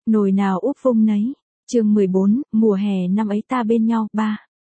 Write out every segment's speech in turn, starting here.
Nồi nào úp vung nấy. Chương 14, mùa hè năm ấy ta bên nhau, 3.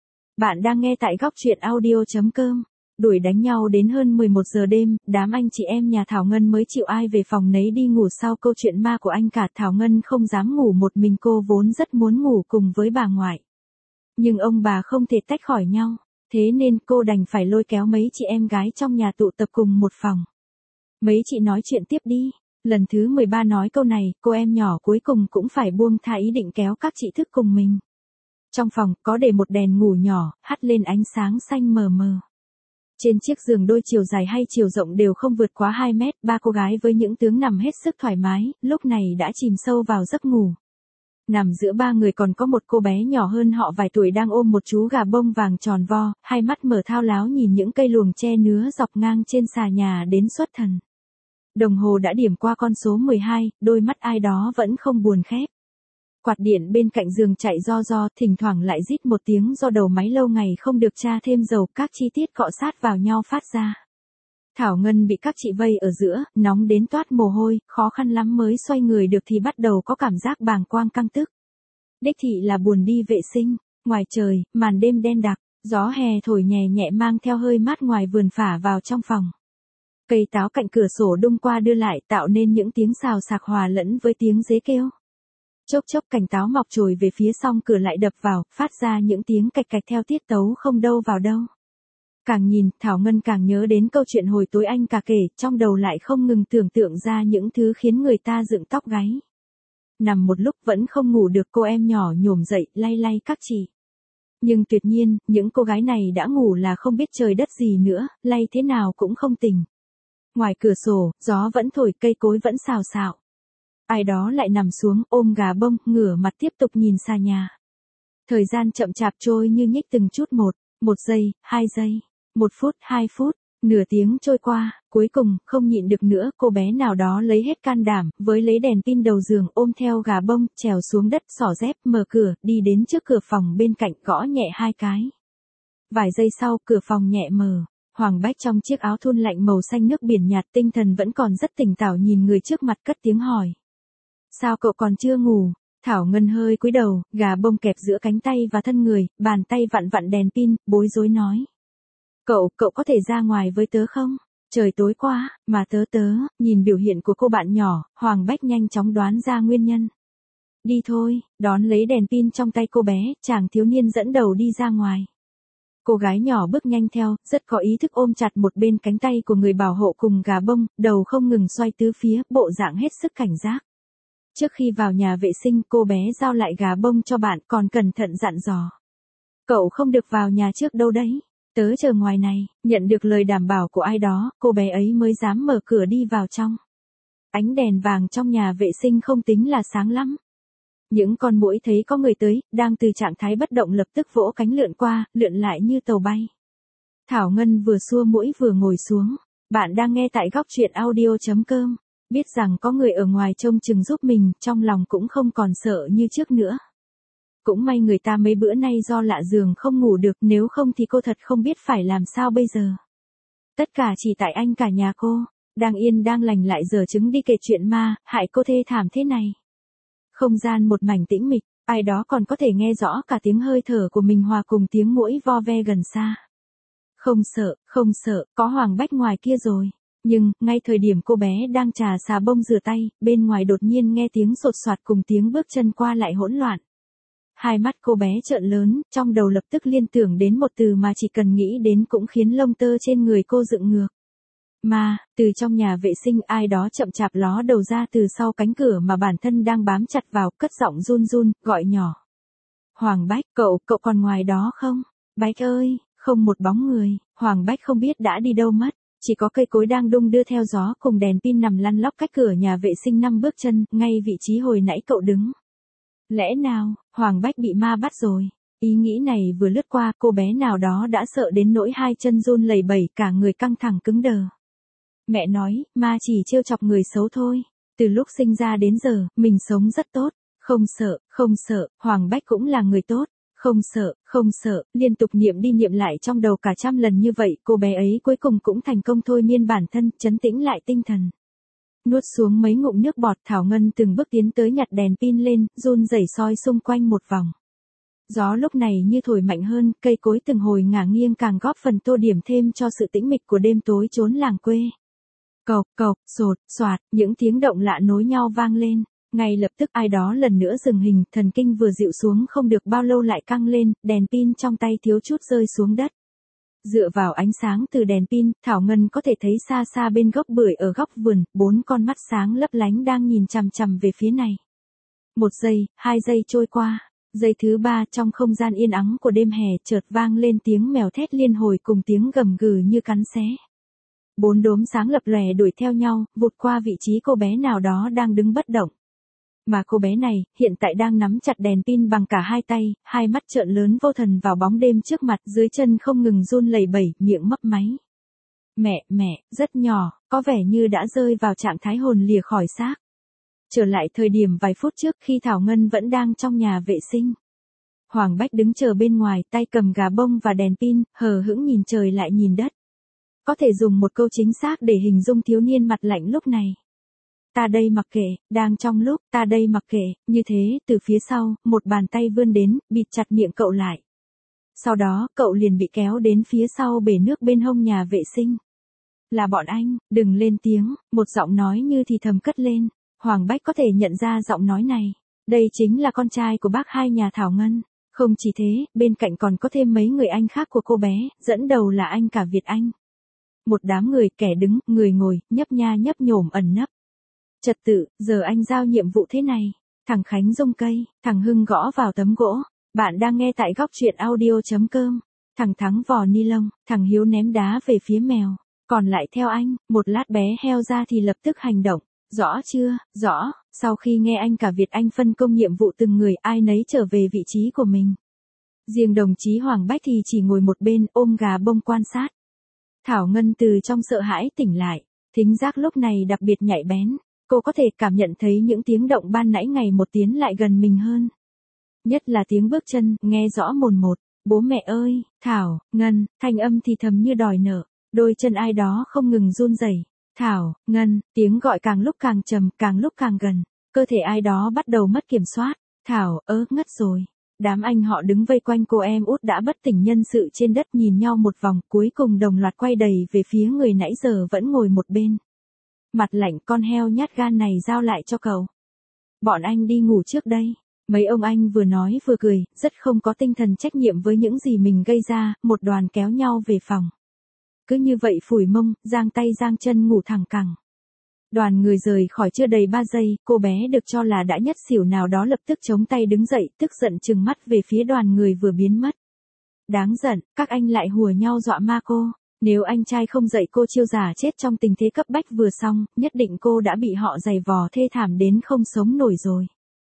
Bạn đang nghe tại góc truyện audio.com. Đuổi đánh nhau đến hơn 11 giờ đêm, đám anh chị em nhà Thảo Ngân mới chịu ai về phòng nấy đi ngủ sau câu chuyện ma của anh cả. Thảo Ngân không dám ngủ một mình, cô vốn rất muốn ngủ cùng với bà ngoại. Nhưng ông bà không thể tách khỏi nhau, thế nên cô đành phải lôi kéo mấy chị em gái trong nhà tụ tập cùng một phòng. Mấy chị nói chuyện tiếp đi. Lần thứ 13 nói câu này, cô em nhỏ cuối cùng cũng phải buông tha ý định kéo các chị thức cùng mình. Trong phòng có để một đèn ngủ nhỏ, hắt lên ánh sáng xanh mờ mờ. Trên chiếc giường đôi chiều dài hay chiều rộng đều không vượt quá 2 mét, ba cô gái với những tướng nằm hết sức thoải mái, lúc này đã chìm sâu vào giấc ngủ. Nằm giữa ba người còn có một cô bé nhỏ hơn họ vài tuổi đang ôm một chú gà bông vàng tròn vo, hai mắt mở thao láo nhìn những cây luồng tre nứa dọc ngang trên xà nhà đến xuất thần. Đồng hồ đã điểm qua con số 12, đôi mắt ai đó vẫn không buồn khép. Quạt điện bên cạnh giường chạy ro, thỉnh thoảng lại rít một tiếng do đầu máy lâu ngày không được tra thêm dầu, các chi tiết cọ sát vào nhau phát ra. Thảo Ngân bị các chị vây ở giữa, nóng đến toát mồ hôi, khó khăn lắm mới xoay người được thì bắt đầu có cảm giác bàng quang căng tức. Đích thị là buồn đi vệ sinh. Ngoài trời, màn đêm đen đặc, gió hè thổi nhẹ nhẹ mang theo hơi mát ngoài vườn phả vào trong phòng. Cây táo cạnh cửa sổ đung qua đưa lại tạo nên những tiếng xào xạc hòa lẫn với tiếng dế kêu. Chốc chốc cành táo mọc trồi về phía song cửa lại đập vào, phát ra những tiếng cạch cạch theo tiết tấu không đâu vào đâu. Càng nhìn, Thảo Ngân càng nhớ đến câu chuyện hồi tối anh cả kể, trong đầu lại không ngừng tưởng tượng ra những thứ khiến người ta dựng tóc gáy. Nằm một lúc vẫn không ngủ được, cô em nhỏ nhổm dậy, lay lay các chị. Nhưng tuyệt nhiên, những cô gái này đã ngủ là không biết trời đất gì nữa, lay thế nào cũng không tỉnh. Ngoài cửa sổ, gió vẫn thổi, cây cối vẫn xào xạo. Ai đó lại nằm xuống, ôm gà bông, ngửa mặt tiếp tục nhìn xa nhà. Thời gian chậm chạp trôi như nhích từng chút một, 1 giây, 2 giây, 1 phút, 2 phút, nửa tiếng trôi qua, cuối cùng, không nhịn được nữa, cô bé nào đó lấy hết can đảm, với lấy đèn pin đầu giường, ôm theo gà bông, trèo xuống đất, xỏ dép, mở cửa, đi đến trước cửa phòng bên cạnh, gõ nhẹ 2 cái. Vài giây sau, cửa phòng nhẹ mở. Hoàng Bách trong chiếc áo thun lạnh màu xanh nước biển nhạt, tinh thần vẫn còn rất tỉnh táo, nhìn người trước mặt cất tiếng hỏi. Sao cậu còn chưa ngủ? Thảo Ngân hơi cúi đầu, gà bông kẹp giữa cánh tay và thân người, bàn tay vặn vặn đèn pin, bối rối nói. Cậu có thể ra ngoài với tớ không? Trời tối quá, mà tớ, nhìn biểu hiện của cô bạn nhỏ, Hoàng Bách nhanh chóng đoán ra nguyên nhân. Đi thôi, đón lấy đèn pin trong tay cô bé, chàng thiếu niên dẫn đầu đi ra ngoài. Cô gái nhỏ bước nhanh theo, rất có ý thức ôm chặt một bên cánh tay của người bảo hộ cùng gà bông, đầu không ngừng xoay tứ phía, bộ dạng hết sức cảnh giác. Trước khi vào nhà vệ sinh, cô bé giao lại gà bông cho bạn, còn cẩn thận dặn dò. Cậu không được vào nhà trước đâu đấy, tớ chờ ngoài này. Nhận được lời đảm bảo của ai đó, cô bé ấy mới dám mở cửa đi vào trong. Ánh đèn vàng trong nhà vệ sinh không tính là sáng lắm. Những con muỗi thấy có người tới, đang từ trạng thái bất động lập tức vỗ cánh lượn qua, lượn lại như tàu bay. Thảo Ngân vừa xua muỗi vừa ngồi xuống. Bạn đang nghe tại góc truyện audio.com. Biết rằng có người ở ngoài trông chừng giúp mình, trong lòng cũng không còn sợ như trước nữa. Cũng may người ta mấy bữa nay do lạ giường không ngủ được, nếu không thì cô thật không biết phải làm sao bây giờ. Tất cả chỉ tại anh cả nhà cô, đang yên đang lành lại giở trứng đi kể chuyện ma, hại cô thê thảm thế này. Không gian một mảnh tĩnh mịch, ai đó còn có thể nghe rõ cả tiếng hơi thở của mình hòa cùng tiếng muỗi vo ve gần xa. Không sợ, có Hoàng Bách ngoài kia rồi. Nhưng, ngay thời điểm cô bé đang chà xà bông rửa tay, bên ngoài đột nhiên nghe tiếng sột soạt cùng tiếng bước chân qua lại hỗn loạn. Hai mắt cô bé trợn lớn, trong đầu lập tức liên tưởng đến một từ mà chỉ cần nghĩ đến cũng khiến lông tơ trên người cô dựng ngược. Mà, từ trong nhà vệ sinh ai đó chậm chạp ló đầu ra từ sau cánh cửa mà bản thân đang bám chặt vào, cất giọng run run, gọi nhỏ. Hoàng Bách, cậu còn ngoài đó không? Bách ơi, không một bóng người. Hoàng Bách không biết đã đi đâu mất. Chỉ có cây cối đang đung đưa theo gió cùng đèn pin nằm lăn lóc cách cửa nhà vệ sinh 5 bước chân, ngay vị trí hồi nãy cậu đứng. Lẽ nào, Hoàng Bách bị ma bắt rồi? Ý nghĩ này vừa lướt qua, cô bé nào đó đã sợ đến nỗi hai chân run lẩy bẩy, cả người căng thẳng cứng đờ. Mẹ nói, ma chỉ trêu chọc người xấu thôi. Từ lúc sinh ra đến giờ, mình sống rất tốt. Không sợ, Hoàng Bách cũng là người tốt. Không sợ, liên tục niệm đi niệm lại trong đầu cả trăm lần như vậy, cô bé ấy cuối cùng cũng thành công thôi miên bản thân, trấn tĩnh lại tinh thần. Nuốt xuống mấy ngụm nước bọt, Thảo Ngân từng bước tiến tới nhặt đèn pin lên, run rẩy soi xung quanh một vòng. Gió lúc này như thổi mạnh hơn, cây cối từng hồi ngả nghiêng càng góp phần tô điểm thêm cho sự tĩnh mịch của đêm tối chốn làng quê. Cộc cộc, sột, soạt, những tiếng động lạ nối nhau vang lên. Ngay lập tức ai đó lần nữa dừng hình, thần kinh vừa dịu xuống không được bao lâu lại căng lên, đèn pin trong tay thiếu chút rơi xuống đất. Dựa vào ánh sáng từ đèn pin, Thảo Ngân có thể thấy xa xa bên gốc bưởi ở góc vườn, 4 con mắt sáng lấp lánh đang nhìn chằm chằm về phía này. 1 giây, 2 giây trôi qua. Giây thứ 3 trong không gian yên ắng của đêm hè chợt vang lên tiếng mèo thét liên hồi cùng tiếng gầm gừ như cắn xé. 4 đốm sáng lập lòe đuổi theo nhau, vụt qua vị trí cô bé nào đó đang đứng bất động. Mà cô bé này, hiện tại đang nắm chặt đèn pin bằng cả hai tay, hai mắt trợn lớn vô thần vào bóng đêm trước mặt, dưới chân không ngừng run lẩy bẩy, miệng mấp máy. Mẹ, rất nhỏ, có vẻ như đã rơi vào trạng thái hồn lìa khỏi xác. Trở lại thời điểm vài phút trước khi Thảo Ngân vẫn đang trong nhà vệ sinh. Hoàng Bách đứng chờ bên ngoài, tay cầm gà bông và đèn pin, hờ hững nhìn trời lại nhìn đất. Có thể dùng một câu chính xác để hình dung thiếu niên mặt lạnh lúc này. Ta đây mặc kệ, đang trong lúc, ta đây mặc kệ, như thế, từ phía sau, một bàn tay vươn đến, bịt chặt miệng cậu lại. Sau đó, cậu liền bị kéo đến phía sau bể nước bên hông nhà vệ sinh. Là bọn anh, đừng lên tiếng, một giọng nói như thì thầm cất lên. Hoàng Bách có thể nhận ra giọng nói này. Đây chính là con trai của bác hai nhà Thảo Ngân. Không chỉ thế, bên cạnh còn có thêm mấy người anh khác của cô bé, dẫn đầu là anh cả Việt Anh. Một đám người, kẻ đứng, người ngồi, nhấp nha nhấp nhổm ẩn nấp. Trật tự, giờ anh giao nhiệm vụ thế này. Thằng Khánh rung cây, thằng Hưng gõ vào tấm gỗ. Bạn đang nghe tại góc truyện audio.com. Thằng Thắng vò ni lông, thằng Hiếu ném đá về phía mèo. Còn lại theo anh, một lát bé heo ra thì lập tức hành động. Rõ chưa, rõ, sau khi nghe anh cả Việt Anh phân công nhiệm vụ từng người ai nấy trở về vị trí của mình. Riêng đồng chí Hoàng Bách thì chỉ ngồi một bên ôm gà bông quan sát. Thảo Ngân từ trong sợ hãi tỉnh lại, thính giác lúc này đặc biệt nhạy bén, cô có thể cảm nhận thấy những tiếng động ban nãy ngày một tiến lại gần mình hơn. Nhất là tiếng bước chân, nghe rõ mồn một, bố mẹ ơi, Thảo, Ngân, thanh âm thì thầm như đòi nợ, đôi chân ai đó không ngừng run rẩy. Thảo, Ngân, tiếng gọi càng lúc càng trầm, càng lúc càng gần, cơ thể ai đó bắt đầu mất kiểm soát. Thảo, ngất rồi. Đám anh họ đứng vây quanh cô em út đã bất tỉnh nhân sự trên đất nhìn nhau một vòng, cuối cùng đồng loạt quay đầy về phía người nãy giờ vẫn ngồi một bên. Mặt lạnh, con heo nhát gan này giao lại cho cậu. Bọn anh đi ngủ trước đây. Mấy ông anh vừa nói vừa cười, rất không có tinh thần trách nhiệm với những gì mình gây ra, một đoàn kéo nhau về phòng. Cứ như vậy phủi mông, giang tay giang chân ngủ thẳng cẳng. Đoàn người rời khỏi chưa đầy 3 giây, cô bé được cho là đã nhất xỉu nào đó lập tức chống tay đứng dậy, tức giận trừng mắt về phía đoàn người vừa biến mất. Đáng giận, các anh lại hùa nhau dọa ma cô. Nếu anh trai không dạy cô chiêu giả chết trong tình thế cấp bách vừa xong, nhất định cô đã bị họ giày vò thê thảm đến không sống nổi rồi.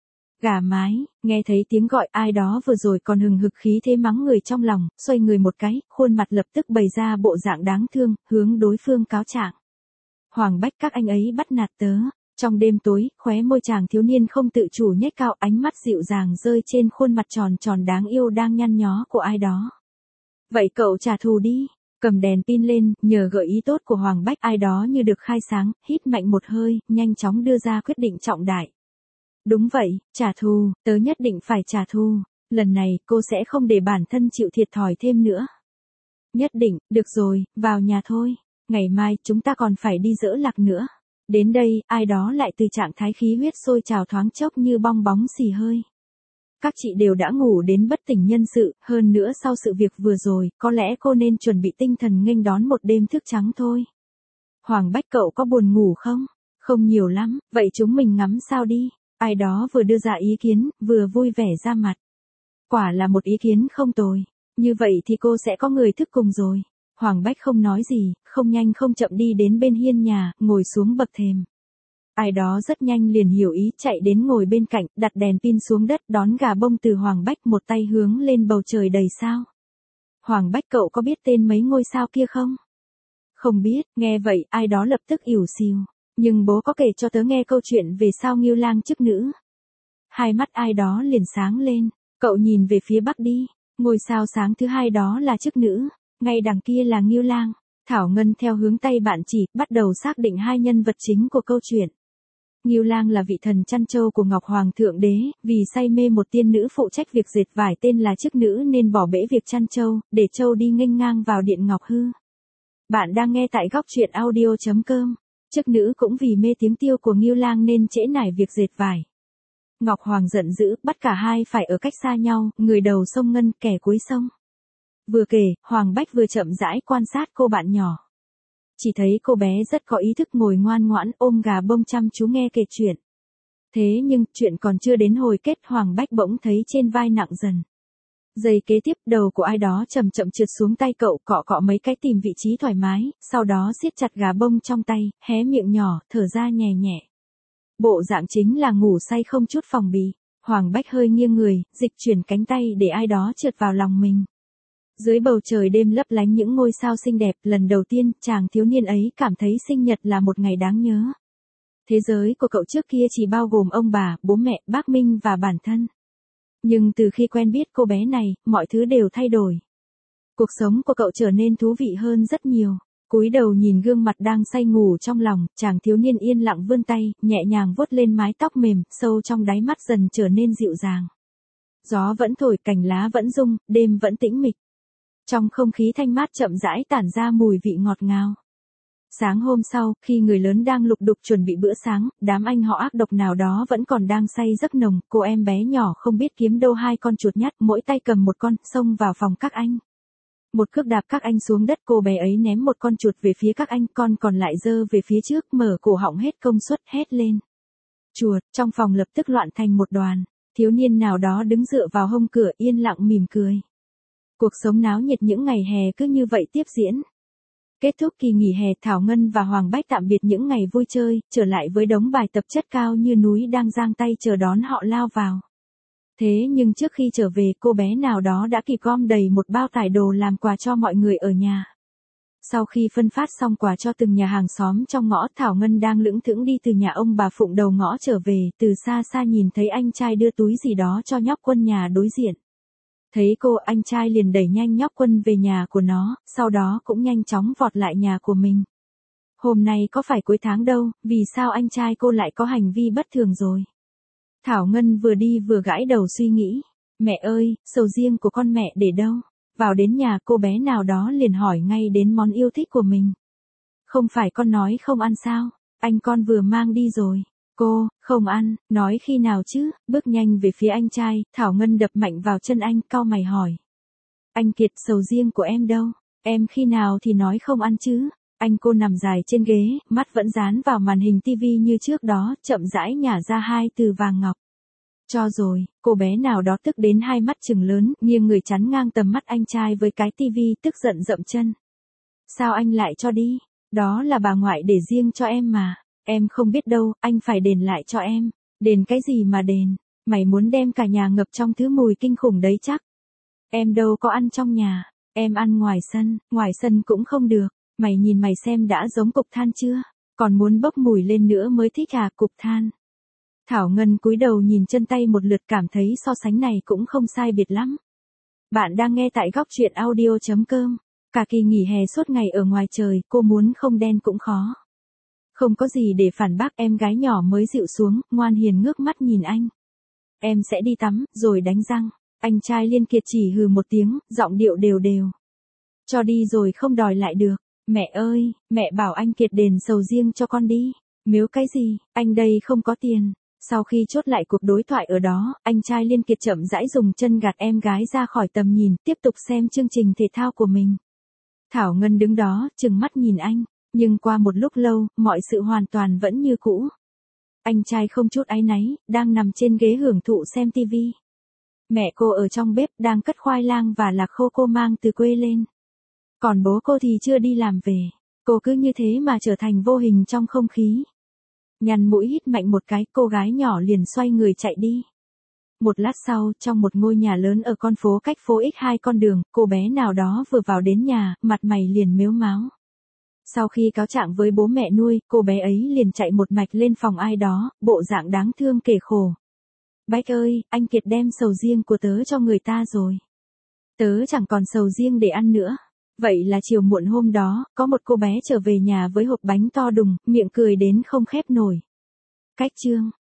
Gà mái, nghe thấy tiếng gọi ai đó vừa rồi còn hừng hực khí thế mắng người trong lòng, xoay người một cái, khuôn mặt lập tức bày ra bộ dạng đáng thương, hướng đối phương cáo trạng. Hoàng Bách, các anh ấy bắt nạt tớ. Trong đêm tối, khóe môi chàng thiếu niên không tự chủ nhếch cao, ánh mắt dịu dàng rơi trên khuôn mặt tròn tròn đáng yêu đang nhăn nhó của ai đó. Vậy cậu trả thù đi. Cầm đèn pin lên, nhờ gợi ý tốt của Hoàng Bách, ai đó như được khai sáng, hít mạnh một hơi, nhanh chóng đưa ra quyết định trọng đại. Đúng vậy, trả thù, tớ nhất định phải trả thù. Lần này, cô sẽ không để bản thân chịu thiệt thòi thêm nữa. Nhất định, được rồi, vào nhà thôi. Ngày mai, chúng ta còn phải đi dỡ lạc nữa. Đến đây, ai đó lại từ trạng thái khí huyết sôi trào thoáng chốc như bong bóng xì hơi. Các chị đều đã ngủ đến bất tỉnh nhân sự, hơn nữa sau sự việc vừa rồi, có lẽ cô nên chuẩn bị tinh thần nghênh đón một đêm thức trắng thôi. Hoàng Bách, cậu có buồn ngủ không? Không nhiều lắm, vậy chúng mình ngắm sao đi. Ai đó vừa đưa ra ý kiến, vừa vui vẻ ra mặt. Quả là một ý kiến không tồi. Như vậy thì cô sẽ có người thức cùng rồi. Hoàng Bách không nói gì, không nhanh không chậm đi đến bên hiên nhà, ngồi xuống bậc thềm. Ai đó rất nhanh liền hiểu ý, chạy đến ngồi bên cạnh, đặt đèn pin xuống đất, đón gà bông từ Hoàng Bách, một tay hướng lên bầu trời đầy sao. Hoàng Bách, cậu có biết tên mấy ngôi sao kia không? Không biết, nghe vậy, ai đó lập tức ỉu xìu. Nhưng bố có kể cho tớ nghe câu chuyện về sao Ngưu Lang chức nữ. Hai mắt ai đó liền sáng lên, cậu nhìn về phía bắc đi, ngôi sao sáng thứ hai đó là chức nữ, ngay đằng kia là Ngưu Lang. Thảo Ngân theo hướng tay bạn chỉ, bắt đầu xác định hai nhân vật chính của câu chuyện. Ngưu Lang là vị thần chăn trâu của Ngọc Hoàng Thượng Đế, vì say mê một tiên nữ phụ trách việc dệt vải tên là chức nữ nên bỏ bễ việc chăn trâu, để trâu đi nghênh ngang vào điện ngọc hư. Bạn đang nghe tại góc truyện audio.com. Chức nữ cũng vì mê tiếng tiêu của Ngưu Lang nên trễ nải việc dệt vải. Ngọc Hoàng giận dữ, bắt cả hai phải ở cách xa nhau, người đầu sông Ngân, kẻ cuối sông. Vừa kể, Hoàng Bách vừa chậm rãi quan sát cô bạn nhỏ. Chỉ thấy cô bé rất có ý thức ngồi ngoan ngoãn ôm gà bông chăm chú nghe kể chuyện. Thế nhưng, chuyện còn chưa đến hồi kết, Hoàng Bách bỗng thấy trên vai nặng dần. Giây kế tiếp, đầu của ai đó chậm chậm trượt xuống tay cậu, cọ cọ mấy cái tìm vị trí thoải mái, sau đó siết chặt gà bông trong tay, hé miệng nhỏ, thở ra nhẹ nhẹ. Bộ dạng chính là ngủ say không chút phòng bị. Hoàng Bách hơi nghiêng người, dịch chuyển cánh tay để ai đó trượt vào lòng mình. Dưới bầu trời đêm lấp lánh những ngôi sao xinh đẹp, lần đầu tiên, chàng thiếu niên ấy cảm thấy sinh nhật là một ngày đáng nhớ. Thế giới của cậu trước kia chỉ bao gồm ông bà, bố mẹ, bác Minh và bản thân. Nhưng từ khi quen biết cô bé này, mọi thứ đều thay đổi. Cuộc sống của cậu trở nên thú vị hơn rất nhiều. Cúi đầu nhìn gương mặt đang say ngủ trong lòng, chàng thiếu niên yên lặng vươn tay, nhẹ nhàng vuốt lên mái tóc mềm, sâu trong đáy mắt dần trở nên dịu dàng. Gió vẫn thổi, cành lá vẫn rung, đêm vẫn tĩnh mịch. Trong không khí thanh mát chậm rãi tản ra mùi vị ngọt ngào. Sáng hôm sau, khi người lớn đang lục đục chuẩn bị bữa sáng, đám anh họ ác độc nào đó vẫn còn đang say giấc nồng, cô em bé nhỏ không biết kiếm đâu hai con chuột nhắt, mỗi tay cầm một con, xông vào phòng các anh. Một cước đạp các anh xuống đất, cô bé ấy ném một con chuột về phía các anh, con còn lại giơ về phía trước, mở cổ họng hết công suất, hét lên. Chuột, trong phòng lập tức loạn thành một đoàn. Thiếu niên nào đó đứng dựa vào hông cửa yên lặng mỉm cười. Cuộc sống náo nhiệt những ngày hè cứ như vậy tiếp diễn. Kết thúc kỳ nghỉ hè, Thảo Ngân và Hoàng Bách tạm biệt những ngày vui chơi, trở lại với đống bài tập chất cao như núi đang giang tay chờ đón họ lao vào. Thế nhưng trước khi trở về, cô bé nào đó đã kịp gom đầy một bao tải đồ làm quà cho mọi người ở nhà. Sau khi phân phát xong quà cho từng nhà hàng xóm trong ngõ, Thảo Ngân đang lững thững đi từ nhà ông bà Phụng đầu ngõ trở về, từ xa xa nhìn thấy anh trai đưa túi gì đó cho nhóc Quân nhà đối diện. Thấy cô, anh trai liền đẩy nhanh nhóc Quân về nhà của nó, sau đó cũng nhanh chóng vọt lại nhà của mình. Hôm nay có phải cuối tháng đâu, vì sao anh trai cô lại có hành vi bất thường rồi? Thảo Ngân vừa đi vừa gãi đầu suy nghĩ. Mẹ ơi, sầu riêng của con mẹ để đâu? Vào đến nhà, cô bé nào đó liền hỏi ngay đến món yêu thích của mình. Không phải con nói không ăn sao? Anh con vừa mang đi rồi. Cô, không ăn, nói khi nào chứ? Bước nhanh về phía anh trai, Thảo Ngân đập mạnh vào chân anh, cau mày hỏi. Anh Kiệt, sầu riêng của em đâu? Em khi nào thì nói không ăn chứ? Anh cô nằm dài trên ghế, mắt vẫn dán vào màn hình tivi như trước đó, chậm rãi nhả ra hai từ vàng ngọc. Cho rồi, cô bé nào đó tức đến hai mắt trừng lớn, nghiêng người chắn ngang tầm mắt anh trai với cái tivi, tức giận dậm chân. Sao anh lại cho đi? Đó là bà ngoại để riêng cho em mà. Em không biết đâu, anh phải đền lại cho em. Đền cái gì mà đền? Mày muốn đem cả nhà ngập trong thứ mùi kinh khủng đấy chắc. Em đâu có ăn trong nhà, em ăn ngoài sân cũng không được. Mày nhìn mày xem đã giống cục than chưa? Còn muốn bốc mùi lên nữa mới thích à, cục than. Thảo Ngân cúi đầu nhìn chân tay một lượt, cảm thấy so sánh này cũng không sai biệt lắm. Bạn đang nghe tại góc truyện audio.com. Cả kỳ nghỉ hè suốt ngày ở ngoài trời, cô muốn không đen cũng khó. Không có gì để phản bác, em gái nhỏ mới dịu xuống, ngoan hiền ngước mắt nhìn anh. Em sẽ đi tắm, rồi đánh răng. Anh trai Liên Kiệt chỉ hừ một tiếng, giọng điệu đều đều. Cho đi rồi không đòi lại được. Mẹ ơi, mẹ bảo anh Kiệt đền sầu riêng cho con đi. Miếu cái gì, anh đây không có tiền. Sau khi chốt lại cuộc đối thoại ở đó, anh trai Liên Kiệt chậm rãi dùng chân gạt em gái ra khỏi tầm nhìn, tiếp tục xem chương trình thể thao của mình. Thảo Ngân đứng đó, trừng mắt nhìn anh, nhưng qua một lúc lâu, mọi sự hoàn toàn vẫn như cũ. Anh trai không chút áy náy, đang nằm trên ghế hưởng thụ xem tivi. Mẹ cô ở trong bếp đang cất khoai lang và lạc khô cô mang từ quê lên. Còn bố cô thì chưa đi làm về. Cô cứ như thế mà trở thành vô hình trong không khí. Nhăn mũi hít mạnh một cái, cô gái nhỏ liền xoay người chạy đi. Một lát sau, trong một ngôi nhà lớn ở con phố cách phố X 2 con đường, cô bé nào đó vừa vào đến nhà, mặt mày liền mếu máo. Sau khi cáo trạng với bố mẹ nuôi, cô bé ấy liền chạy một mạch lên phòng ai đó, bộ dạng đáng thương kể khổ. Bách ơi, anh Kiệt đem sầu riêng của tớ cho người ta rồi. Tớ chẳng còn sầu riêng để ăn nữa. Vậy là chiều muộn hôm đó, có một cô bé trở về nhà với hộp bánh to đùng, miệng cười đến không khép nổi. Cách chương